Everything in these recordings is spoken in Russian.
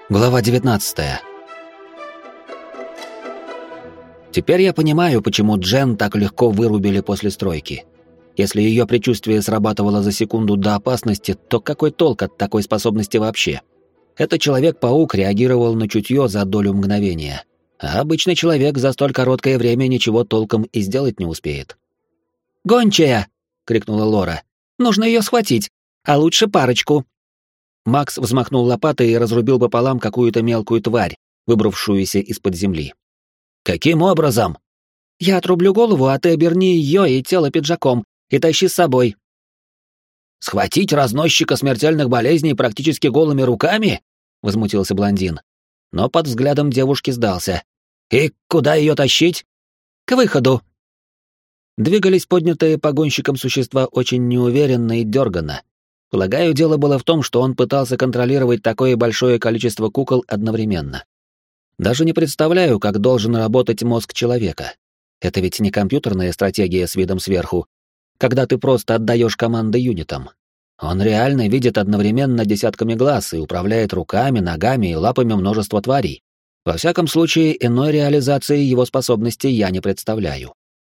Глава 19. Теперь я понимаю, почему Джен так легко вырубили после стройки. Если ее предчувствие срабатывало за секунду до опасности, то какой толк от такой способности вообще? Этот Человек-паук реагировал на чутье за долю мгновения, а обычный человек за столь короткое время ничего толком и сделать не успеет. «Гончая!» — крикнула Лора. «Нужно ее схватить, а лучше парочку!» Макс взмахнул лопатой и разрубил пополам какую-то мелкую тварь, выбравшуюся из-под земли. «Каким образом?» «Я отрублю голову, а ты оберни ее и тело пиджаком и тащи с собой». «Схватить разносчика смертельных болезней практически голыми руками?» — возмутился блондин. Но под взглядом девушки сдался. «И куда ее тащить?» «К выходу». Двигались поднятые погонщиком существа очень неуверенно и дерганно. Полагаю, дело было в том, что он пытался контролировать такое большое количество кукол одновременно. Даже не представляю, как должен работать мозг человека. Это ведь не компьютерная стратегия с видом сверху, когда ты просто отдаешь команды юнитам. Он реально видит одновременно десятками глаз и управляет руками, ногами и лапами множества тварей. Во всяком случае, иной реализации его способностей я не представляю.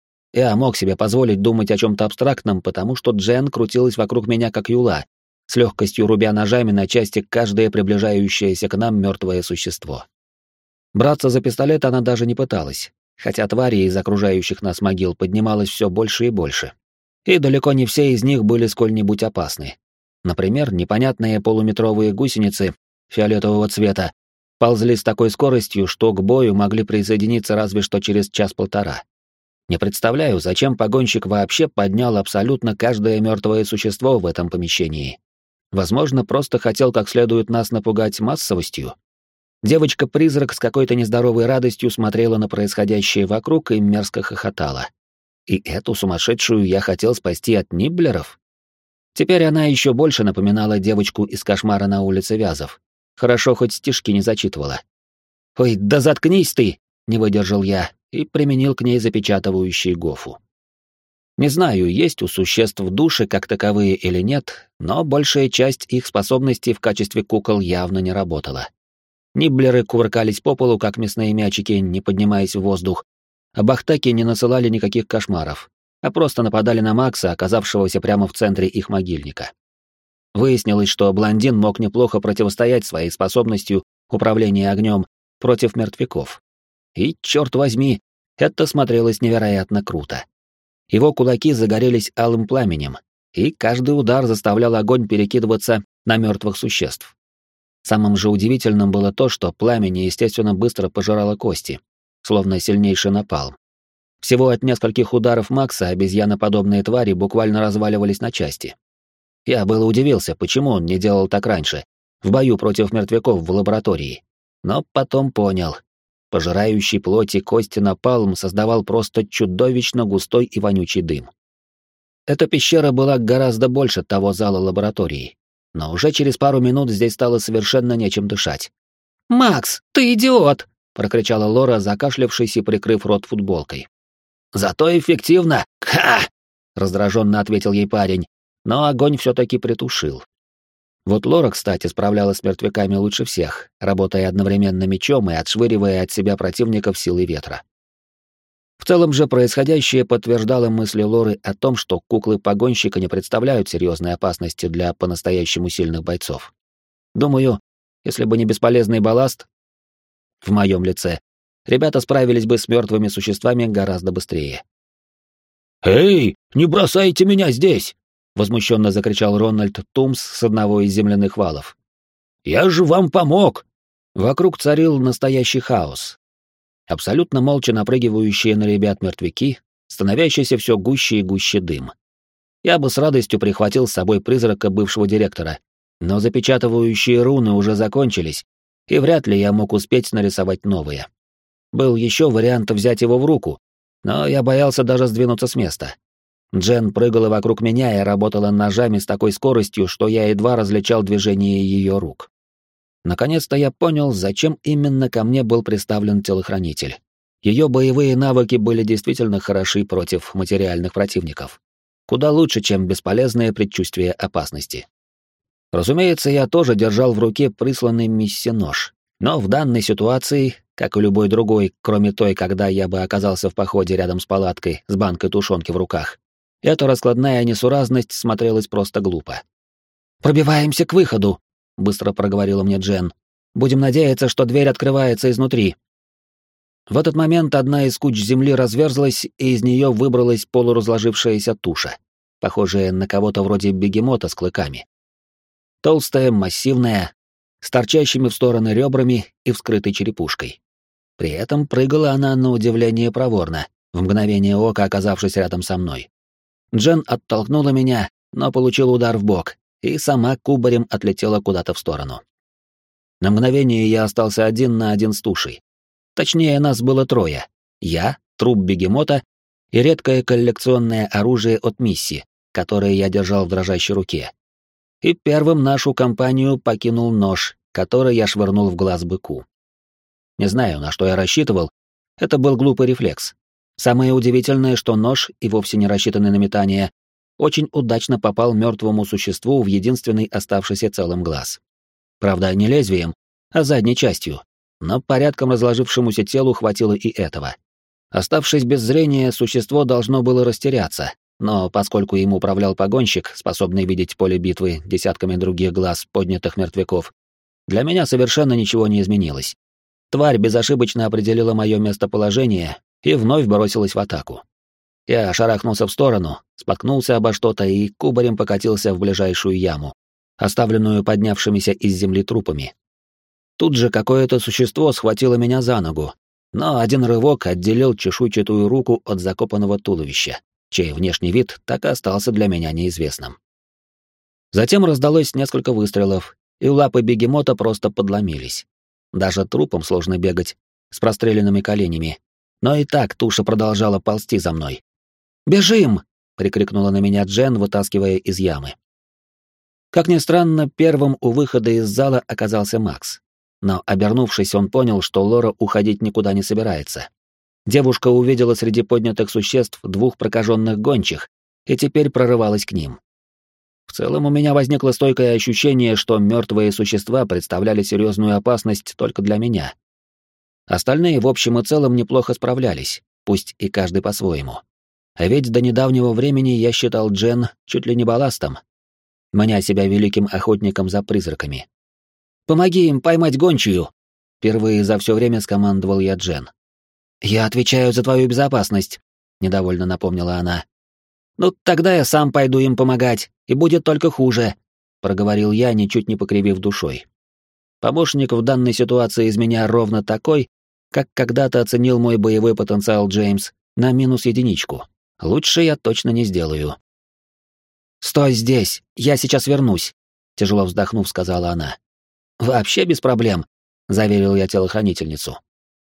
Я мог себе позволить думать о чем-то абстрактном, потому что Джен крутилась вокруг меня как юла, с легкостью рубя ножами на части каждое приближающееся к нам мертвое существо. Браться за пистолет она даже не пыталась, хотя тварей из окружающих нас могил поднималось все больше и больше. И далеко не все из них были сколь-нибудь опасны. Например, непонятные полуметровые гусеницы фиолетового цвета ползли с такой скоростью, что к бою могли присоединиться разве что через час-полтора. Не представляю, зачем погонщик вообще поднял абсолютно каждое мертвое существо в этом помещении. Возможно, просто хотел как следует нас напугать массовостью. Девочка-призрак с какой-то нездоровой радостью смотрела на происходящее вокруг и мерзко хохотала. И эту сумасшедшую я хотел спасти от нибблеров? Теперь она еще больше напоминала девочку из «Кошмара на улице Вязов». Хорошо, хоть стишки не зачитывала. «Ой, да заткнись ты!» — не выдержал я и применил к ней запечатывающий гофу. Не знаю, есть у существ души как таковые или нет, но большая часть их способностей в качестве кукол явно не работала. Нибблеры кувыркались по полу, как мясные мячики, не поднимаясь в воздух, а бахтаки не насылали никаких кошмаров, а просто нападали на Макса, оказавшегося прямо в центре их могильника. Выяснилось, что блондин мог неплохо противостоять своей способностью управления огнем против мертвяков. И, черт возьми, это смотрелось невероятно круто. Его кулаки загорелись алым пламенем, и каждый удар заставлял огонь перекидываться на мертвых существ. Самым же удивительным было то, что пламя неестественно быстро пожирало кости, словно сильнейший напалм. Всего от нескольких ударов Макса обезьяноподобные твари буквально разваливались на части. Я было удивился, почему он не делал так раньше, в бою против мертвяков в лаборатории. Но потом понял. Пожирающий плоть и кости напалм создавал просто чудовищно густой и вонючий дым. Эта пещера была гораздо больше того зала лаборатории, но уже через пару минут здесь стало совершенно нечем дышать. «Макс, ты идиот!» — прокричала Лора, закашлявшись и прикрыв рот футболкой. «Зато эффективно! Ха!» — раздраженно ответил ей парень, но огонь все-таки притушил. Вот Лора, кстати, справлялась с мертвяками лучше всех, работая одновременно мечом и отшвыривая от себя противников силой ветра. В целом же происходящее подтверждало мысли Лоры о том, что куклы-погонщика не представляют серьезной опасности для по-настоящему сильных бойцов. Думаю, если бы не бесполезный балласт в моем лице, ребята справились бы с мертвыми существами гораздо быстрее. «Эй, не бросайте меня здесь!» — возмущенно закричал Рональд Тумс с одного из земляных валов. «Я же вам помог!» Вокруг царил настоящий хаос. Абсолютно молча напрыгивающие на ребят мертвяки, становящийся все гуще и гуще дым. Я бы с радостью прихватил с собой призрака бывшего директора, но запечатывающие руны уже закончились, и вряд ли я мог успеть нарисовать новые. Был еще вариант взять его в руку, но я боялся даже сдвинуться с места. Джен прыгала вокруг меня и работала ножами с такой скоростью, что я едва различал движение ее рук. Наконец-то я понял, зачем именно ко мне был приставлен телохранитель. Ее боевые навыки были действительно хороши против материальных противников. Куда лучше, чем бесполезное предчувствие опасности. Разумеется, я тоже держал в руке присланный Мисси нож, Но в данной ситуации, как и любой другой, кроме той, когда я бы оказался в походе рядом с палаткой с банкой тушенки в руках, эта раскладная несуразность смотрелась просто глупо. «Пробиваемся к выходу», — быстро проговорила мне Джен. «Будем надеяться, что дверь открывается изнутри». В этот момент одна из куч земли разверзлась, и из нее выбралась полуразложившаяся туша, похожая на кого-то вроде бегемота с клыками. Толстая, массивная, с торчащими в стороны ребрами и вскрытой черепушкой. При этом прыгала она на удивление проворно, в мгновение ока оказавшись рядом со мной. Джен оттолкнула меня, но получила удар в бок, и сама кубарем отлетела куда-то в сторону. На мгновение я остался один на один с тушей. Точнее, нас было трое. Я, труп бегемота и редкое коллекционное оружие от Мисси, которое я держал в дрожащей руке. И первым нашу компанию покинул нож, который я швырнул в глаз быку. Не знаю, на что я рассчитывал, это был глупый рефлекс. Самое удивительное, что нож, и вовсе не рассчитанный на метание, очень удачно попал мертвому существу в единственный оставшийся целым глаз. Правда, не лезвием, а задней частью, но порядком разложившемуся телу хватило и этого. Оставшись без зрения, существо должно было растеряться, но поскольку им управлял погонщик, способный видеть поле битвы десятками других глаз поднятых мертвяков, для меня совершенно ничего не изменилось. Тварь безошибочно определила мое местоположение и вновь бросилась в атаку. Я шарахнулся в сторону, споткнулся обо что-то и кубарем покатился в ближайшую яму, оставленную поднявшимися из земли трупами. Тут же какое-то существо схватило меня за ногу, но один рывок отделил чешуйчатую руку от закопанного туловища, чей внешний вид так и остался для меня неизвестным. Затем раздалось несколько выстрелов, и лапы бегемота просто подломились. Даже трупом сложно бегать, с простреленными коленями, но и так туша продолжала ползти за мной. «Бежим!» — прикрикнула на меня Джен, вытаскивая из ямы. Как ни странно, первым у выхода из зала оказался Макс. Но, обернувшись, он понял, что Лора уходить никуда не собирается. Девушка увидела среди поднятых существ двух прокаженных гончих и теперь прорывалась к ним. В целом у меня возникло стойкое ощущение, что мертвые существа представляли серьезную опасность только для меня. Остальные в общем и целом неплохо справлялись, пусть и каждый по-своему. А ведь до недавнего времени я считал Джен чуть ли не балластом, маня себя великим охотником за призраками. «Помоги им поймать гончую!» Впервые за все время скомандовал я Джен. «Я отвечаю за твою безопасность», — недовольно напомнила она. «Ну, тогда я сам пойду им помогать, и будет только хуже», — проговорил я, ничуть не покривив душой. Помощник в данной ситуации из меня ровно такой, как когда-то оценил мой боевой потенциал Джеймс на -1. Лучше я точно не сделаю. «Стой здесь, я сейчас вернусь», — тяжело вздохнув, сказала она. «Вообще без проблем», — заверил я телохранительницу.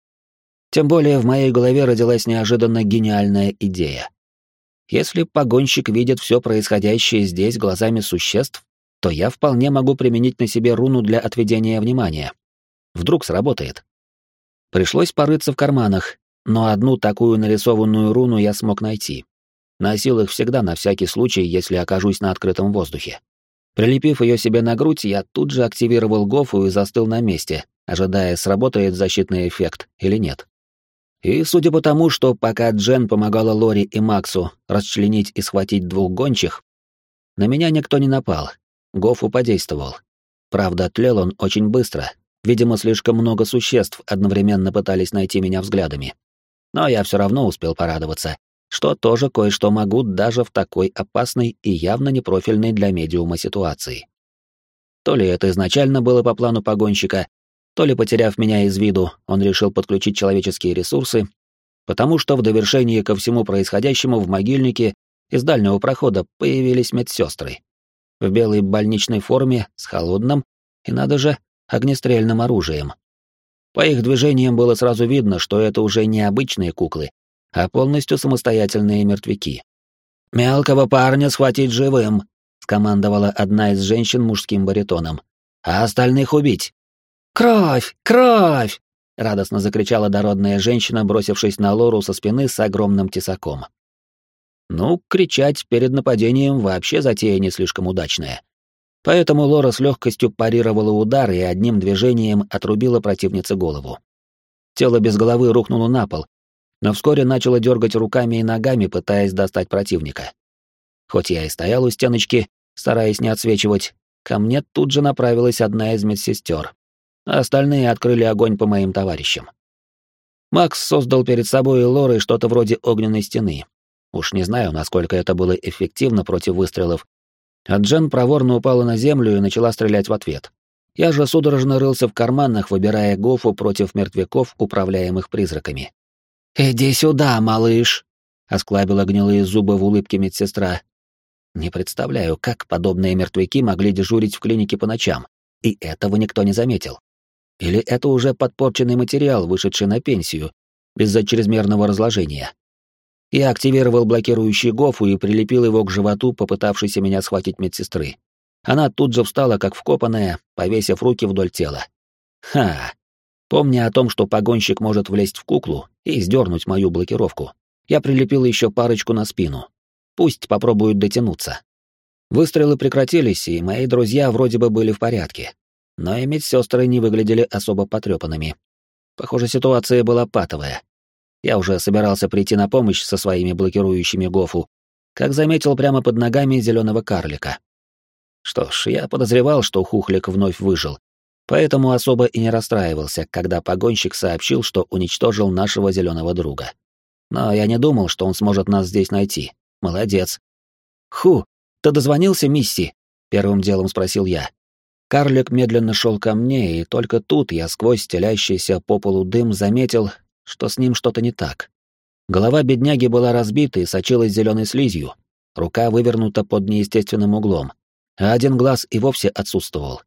Тем более в моей голове родилась неожиданно гениальная идея. Если погонщик видит все происходящее здесь глазами существ, то я вполне могу применить на себе руну для отведения внимания. Вдруг сработает. Пришлось порыться в карманах, но одну такую нарисованную руну я смог найти. Носил их всегда на всякий случай, если окажусь на открытом воздухе. Прилепив ее себе на грудь, я тут же активировал гофу и застыл на месте, ожидая, сработает защитный эффект или нет. И судя по тому, что пока Джен помогала Лори и Максу расчленить и схватить двух гончих, на меня никто не напал. Гофу подействовал. Правда, тлел он очень быстро. Видимо, слишком много существ одновременно пытались найти меня взглядами. Но я все равно успел порадоваться, что тоже кое-что могу даже в такой опасной и явно непрофильной для медиума ситуации. То ли это изначально было по плану погонщика, то ли, потеряв меня из виду, он решил подключить человеческие ресурсы, потому что в довершение ко всему происходящему в могильнике из дальнего прохода появились медсестры. В белой больничной форме, с холодным и, надо же, огнестрельным оружием. По их движениям было сразу видно, что это уже не обычные куклы, а полностью самостоятельные мертвяки. «Мелкого парня схватить живым», — скомандовала одна из женщин мужским баритоном, «а остальных убить». «Кровь! Кровь!» — радостно закричала дородная женщина, бросившись на Лору со спины с огромным тесаком. Ну, кричать перед нападением вообще затея не слишком удачная. Поэтому Лора с легкостью парировала удар и одним движением отрубила противнице голову. Тело без головы рухнуло на пол, но вскоре начало дергать руками и ногами, пытаясь достать противника. Хоть я и стоял у стеночки, стараясь не отсвечивать, ко мне тут же направилась одна из медсестер, а остальные открыли огонь по моим товарищам. Макс создал перед собой и Лорой что-то вроде огненной стены. Уж не знаю, насколько это было эффективно против выстрелов, а Джен проворно упала на землю и начала стрелять в ответ. Я же судорожно рылся в карманах, выбирая гофу против мертвяков, управляемых призраками. «Иди сюда, малыш!» — осклабила гнилые зубы в улыбке медсестра. Не представляю, как подобные мертвяки могли дежурить в клинике по ночам, и этого никто не заметил. Или это уже подпорченный материал, вышедший на пенсию, из-за чрезмерного разложения. Я активировал блокирующий гофу и прилепил его к животу, попытавшейся меня схватить медсестры. Она тут же встала, как вкопанная, повесив руки вдоль тела. Ха! Помня о том, что погонщик может влезть в куклу и сдернуть мою блокировку, я прилепил еще парочку на спину. Пусть попробуют дотянуться. Выстрелы прекратились, и мои друзья вроде бы были в порядке. Но и медсестры не выглядели особо потрепанными. Похоже, ситуация была патовая. Я уже собирался прийти на помощь со своими блокирующими гофу, как заметил прямо под ногами зеленого карлика. Что ж, я подозревал, что Хухлик вновь выжил, поэтому особо и не расстраивался, когда погонщик сообщил, что уничтожил нашего зеленого друга. Но я не думал, что он сможет нас здесь найти. Молодец. «Ху, ты дозвонился, Мисси?» — первым делом спросил я. Карлик медленно шел ко мне, и только тут я сквозь стелящийся по полу дым заметил, что с ним что-то не так. Голова бедняги была разбита и сочилась зеленой слизью, рука вывернута под неестественным углом, а один глаз и вовсе отсутствовал.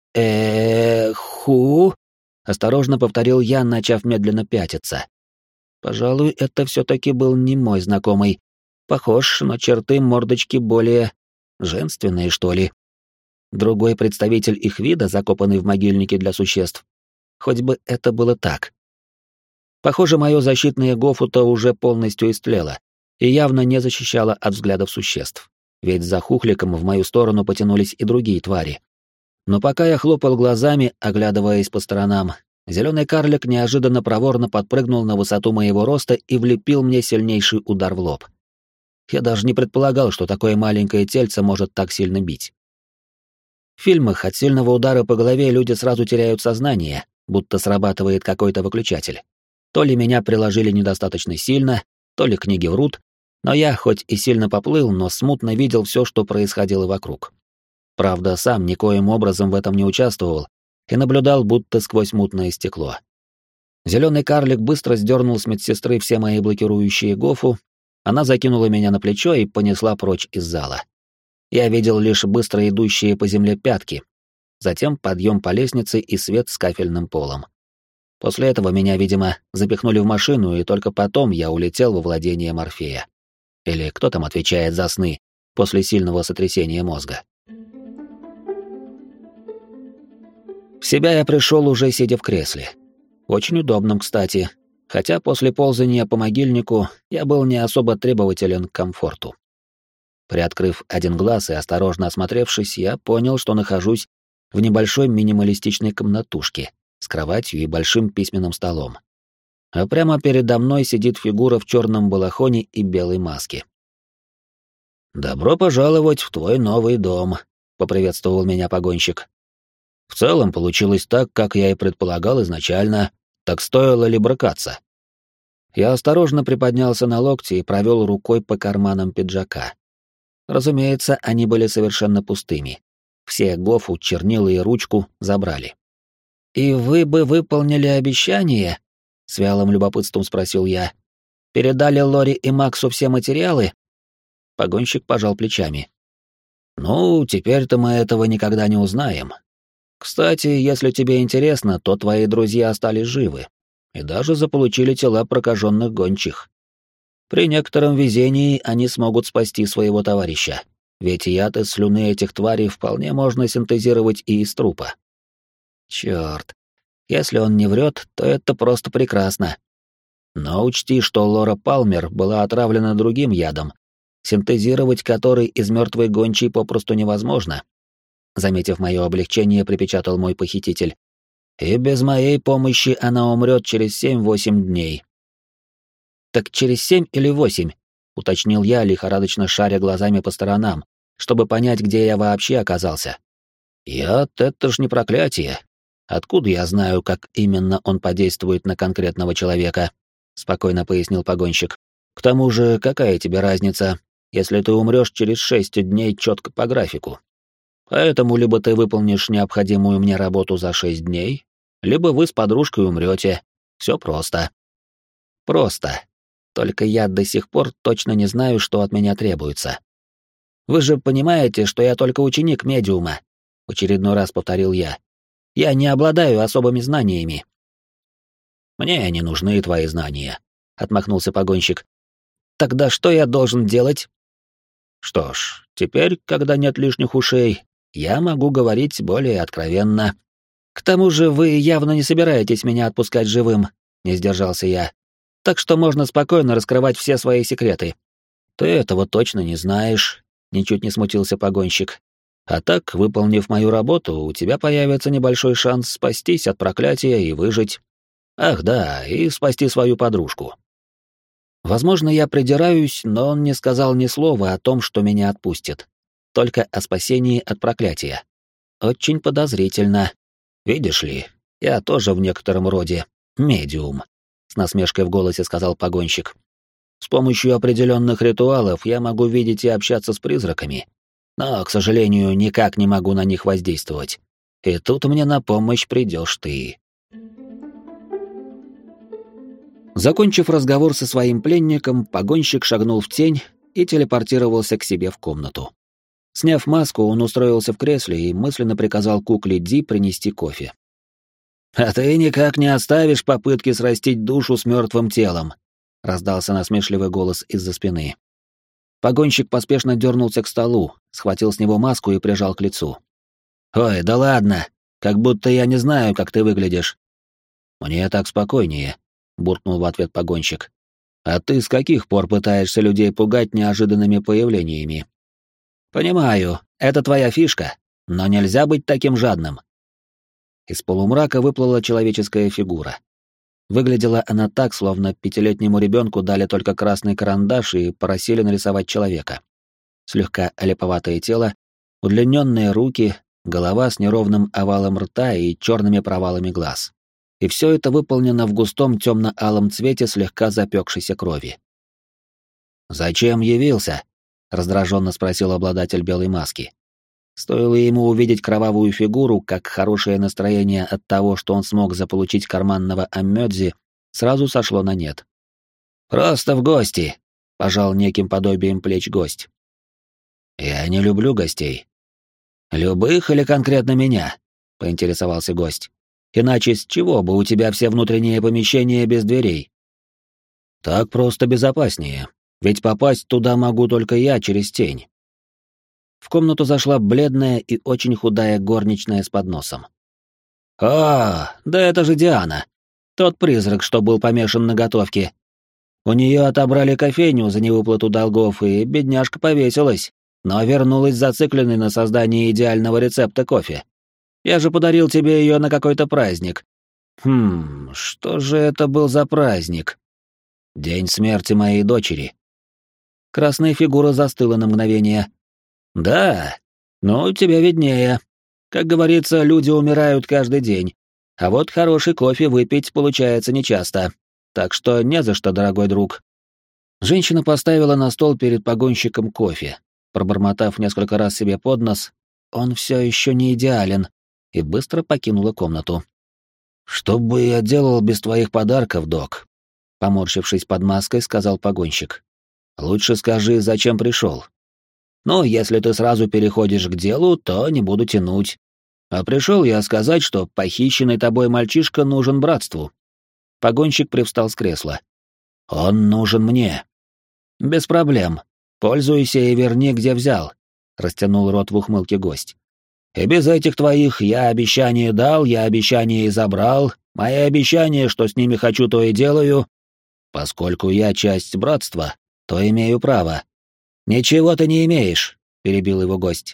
«Ху?» — осторожно повторил я, начав медленно пятиться. Пожалуй, это все-таки был не мой знакомый. Похож, но черты мордочки более женственные, что ли. Другой представитель их вида, закопанный в могильнике для существ. Хоть бы это было так. Похоже, мое защитное гофуто уже полностью истлело и явно не защищало от взглядов существ. Ведь за Хухликом в мою сторону потянулись и другие твари. Но пока я хлопал глазами, оглядываясь по сторонам, зеленый карлик неожиданно проворно подпрыгнул на высоту моего роста и влепил мне сильнейший удар в лоб. Я даже не предполагал, что такое маленькое тельце может так сильно бить. В фильмах от сильного удара по голове люди сразу теряют сознание, будто срабатывает какой-то выключатель. То ли меня приложили недостаточно сильно, то ли книги врут, но я хоть и сильно поплыл, но смутно видел все, что происходило вокруг. Правда, сам никоим образом в этом не участвовал и наблюдал будто сквозь мутное стекло. Зеленый карлик быстро сдернул с медсестры все мои блокирующие гофу, она закинула меня на плечо и понесла прочь из зала. Я видел лишь быстро идущие по земле пятки, затем подъем по лестнице и свет с кафельным полом. После этого меня, видимо, запихнули в машину, и только потом я улетел во владение Морфея. Или кто там отвечает за сны после сильного сотрясения мозга. В себя я пришел уже сидя в кресле. Очень удобном, кстати, хотя после ползания по могильнику я был не особо требователен к комфорту. Приоткрыв один глаз и осторожно осмотревшись, я понял, что нахожусь в небольшой минималистичной комнатушке с кроватью и большим письменным столом. А прямо передо мной сидит фигура в черном балахоне и белой маске. «Добро пожаловать в твой новый дом», — поприветствовал меня погонщик. «В целом получилось так, как я и предполагал изначально, так стоило ли брыкаться?» Я осторожно приподнялся на локте и провел рукой по карманам пиджака. Разумеется, они были совершенно пустыми. Все гофу, чернила и ручку забрали. «И вы бы выполнили обещание?» — с вялым любопытством спросил я. «Передали Лоре и Максу все материалы?» Погонщик пожал плечами. «Ну, теперь-то мы этого никогда не узнаем. Кстати, если тебе интересно, то твои друзья остались живы и даже заполучили тела прокаженных гончих. При некотором везении они смогут спасти своего товарища, ведь яд из слюны этих тварей вполне можно синтезировать и из трупа. Черт, если он не врет, то это просто прекрасно. Но учти, что Лора Палмер была отравлена другим ядом, синтезировать который из мертвой гончей попросту невозможно. заметив мое облегчение, припечатал мой похититель. И без моей помощи она умрет через 7-8 дней. Так через 7 или 8, уточнил я, лихорадочно шаря глазами по сторонам, чтобы понять, где я вообще оказался. Яд — это ж не проклятие. Откуда я знаю, как именно он подействует на конкретного человека? Спокойно пояснил погонщик. К тому же, какая тебе разница, если ты умрешь через 6 дней четко по графику? Поэтому либо ты выполнишь необходимую мне работу за 6 дней, либо вы с подружкой умрете. Все просто. Просто. Только я до сих пор точно не знаю, что от меня требуется. Вы же понимаете, что я только ученик медиума, в очередной раз повторил я. Я не обладаю особыми знаниями. Мне не нужны твои знания, отмахнулся погонщик. Тогда что я должен делать? Что ж, теперь, когда нет лишних ушей, я могу говорить более откровенно. К тому же вы явно не собираетесь меня отпускать живым, не сдержался я. Так что можно спокойно раскрывать все свои секреты. Ты этого точно не знаешь, ничуть не смутился погонщик. А так, выполнив мою работу, у тебя появится небольшой шанс спастись от проклятия и выжить. Ах да, и спасти свою подружку. Возможно, я придираюсь, но он не сказал ни слова о том, что меня отпустит. Только о спасении от проклятия. Очень подозрительно. Видишь ли, я тоже в некотором роде медиум, с насмешкой в голосе сказал погонщик. С помощью определенных ритуалов я могу видеть и общаться с призраками, но, к сожалению, никак не могу на них воздействовать. И тут мне на помощь придешь ты. Закончив разговор со своим пленником, погонщик шагнул в тень и телепортировался к себе в комнату. Сняв маску, он устроился в кресле и мысленно приказал кукле Ди принести кофе. «А ты никак не оставишь попытки срастить душу с мертвым телом», — раздался насмешливый голос из-за спины. Погонщик поспешно дернулся к столу, схватил с него маску и прижал к лицу. «Ой, да ладно, как будто я не знаю, как ты выглядишь». «Мне так спокойнее», — буркнул в ответ погонщик. «А ты с каких пор пытаешься людей пугать неожиданными появлениями?» «Понимаю, это твоя фишка, но нельзя быть таким жадным». Из полумрака выплыла человеческая фигура. Выглядела она так, словно 5-летнему ребенку дали только красный карандаш и просили нарисовать человека. Слегка олиповатое тело, удлиненные руки, голова с неровным овалом рта и черными провалами глаз. И все это выполнено в густом темно-алом цвете слегка запекшейся крови. «Зачем явился?» — раздраженно спросил обладатель белой маски. Стоило ему увидеть кровавую фигуру, как хорошее настроение от того, что он смог заполучить карманного Аммёдзи, сразу сошло на нет. «Просто в гости», — пожал неким подобием плеч гость. «Я не люблю гостей». «Любых или конкретно меня?» — поинтересовался гость. «Иначе с чего бы у тебя все внутренние помещения без дверей?» «Так просто безопаснее, ведь попасть туда могу только я через тень». В комнату зашла бледная и очень худая горничная с подносом. «А, да это же Диана, тот призрак, что был помешан на готовке. У нее отобрали кофейню за невыплату долгов, и бедняжка повесилась, но вернулась зацикленной на создании идеального рецепта кофе. Я же подарил тебе ее на какой-то праздник. Что же это был за праздник? День смерти моей дочери». Красная фигура застыла на мгновение. «Да, ну, тебе виднее. Как говорится, люди умирают каждый день, а вот хороший кофе выпить получается нечасто, так что не за что, дорогой друг». Женщина поставила на стол перед погонщиком кофе, пробормотав несколько раз себе под нос: «Он все еще не идеален», и быстро покинула комнату. «Что бы я делал без твоих подарков, док?» Поморщившись под маской, сказал погонщик. «Лучше скажи, зачем пришел. Ну, если ты сразу переходишь к делу, то не буду тянуть. А пришел я сказать, что похищенный тобой мальчишка нужен братству». Погонщик привстал с кресла. «Он нужен мне». «Без проблем. Пользуйся и верни, где взял», — растянул рот в ухмылке гость. «И без этих твоих «я обещание дал, я обещание и забрал», мои обещания, что с ними хочу, то и делаю. Поскольку я часть братства, то имею право». «Ничего ты не имеешь», — перебил его гость.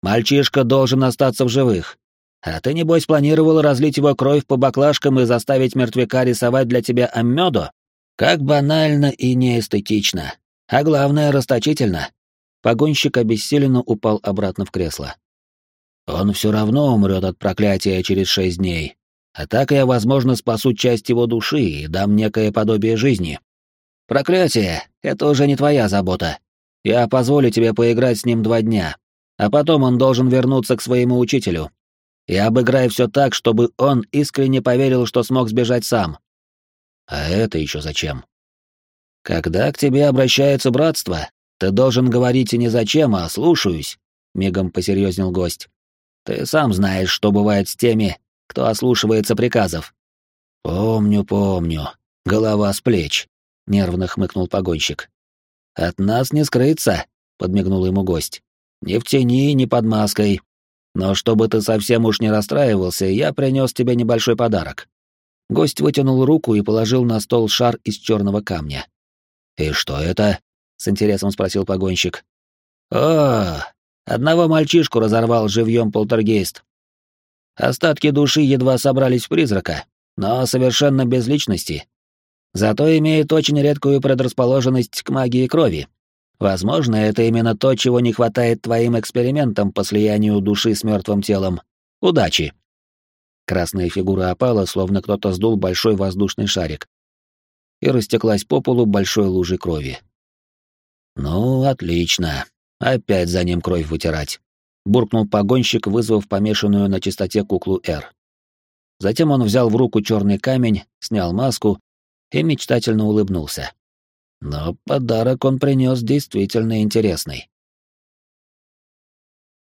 Мальчишка должен остаться в живых. А ты, небось, планировал разлить его кровь по баклажкам и заставить мертвяка рисовать для тебя аммёду? Как банально и неэстетично. А главное, расточительно. Погонщик обессиленно упал обратно в кресло. Он все равно умрет от проклятия через 6 дней. А так я, возможно, спасу часть его души и дам некое подобие жизни. Проклятие — это уже не твоя забота. Я позволю тебе поиграть с ним 2 дня, а потом он должен вернуться к своему учителю. И обыграй все так, чтобы он искренне поверил, что смог сбежать сам. А это еще зачем? Когда к тебе обращается братство, ты должен говорить не зачем, а слушаюсь, мигом посерьезнел гость. Ты сам знаешь, что бывает с теми, кто ослушивается приказов. Помню, помню. Голова с плеч, нервно хмыкнул погонщик. От нас не скрыться, подмигнул ему гость. Ни в тени, ни под маской. Но чтобы ты совсем уж не расстраивался, я принес тебе небольшой подарок. Гость вытянул руку и положил на стол шар из черного камня. «И что это?» — с интересом спросил погонщик. «О, одного мальчишку разорвал живьем полтергейст. Остатки души едва собрались в призрака, но совершенно без личности. Зато имеет очень редкую предрасположенность к магии крови. Возможно, это именно то, чего не хватает твоим экспериментам по слиянию души с мертвым телом. Удачи!» Красная фигура опала, словно кто-то сдул большой воздушный шарик, и растеклась по полу большой лужей крови. «Ну, отлично. Опять за ним кровь вытирать», — буркнул погонщик, вызвав помешанную на чистоте куклу Р. Затем он взял в руку черный камень, снял маску и мечтательно улыбнулся. Но подарок он принес действительно интересный.